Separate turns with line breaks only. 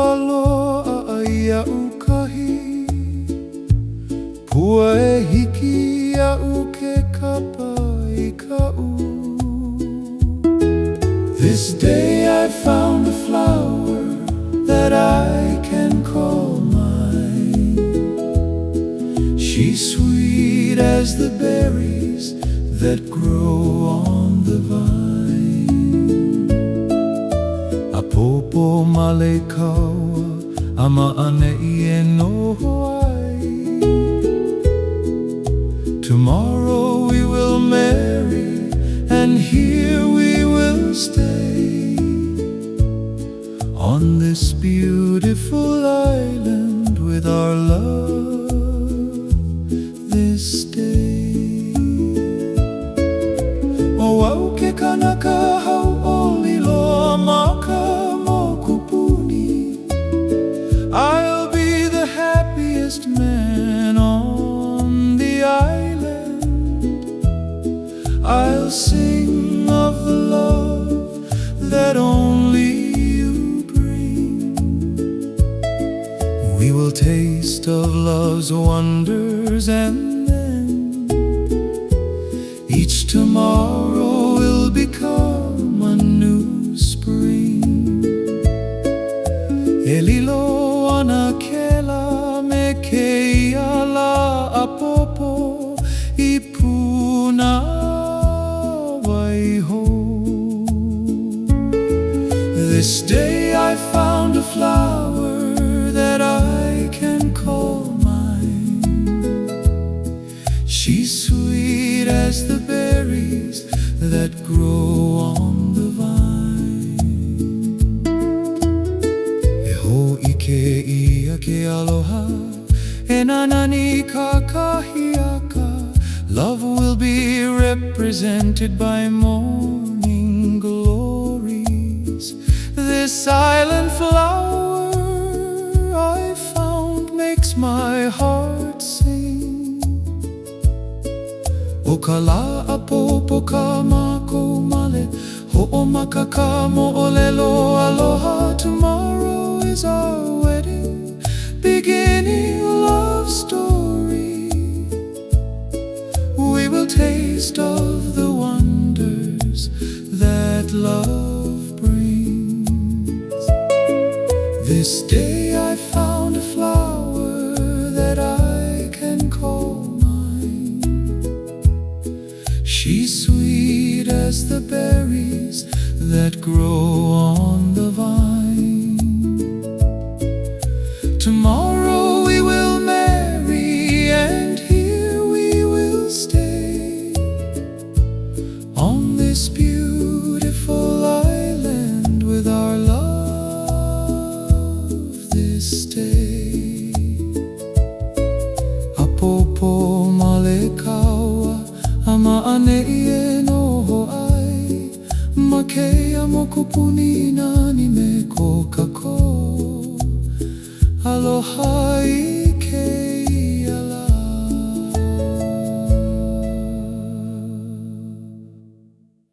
loa ia ukahi Pua e hiki au ke kapa I ka'u This day I found a flower that I can call mine She's sweet as the berries that grow on the vine Apopo male kaua Ama'ane I noho ai Tomorrow we will marry and here we will stay On this beautiful island with our love this day O au ke kanaka hau o liloa maka mo kupuni I'll be the happiest man on the island I'll sing of the love that only you bring We will taste of love's wonders and then Each tomorrow will become a new spring E lilo ana kela me keia la apopo I puna waiho This day I found a flower that I can call mine She's sweet as the berries that grow on the vine E ho'ike ia ke aloha E nanani ka kahiaka Love will be represented by morning glories This island flower I found makes my heart sing O ka la'a popo ka mako male Ho'omaka ka mo'olelo aloha Tomorrow is our wedding Beginning love story We will taste of the wonders that love brings This day I found a flower that I can call mine She's sweet as the berries that grow on the vine Tomorrow we will marry and here we will stay On this beautiful island with our love this day Apopo male kaua Ama'ane I noho ai Makea mo kupuni nani me ko kako Aloha I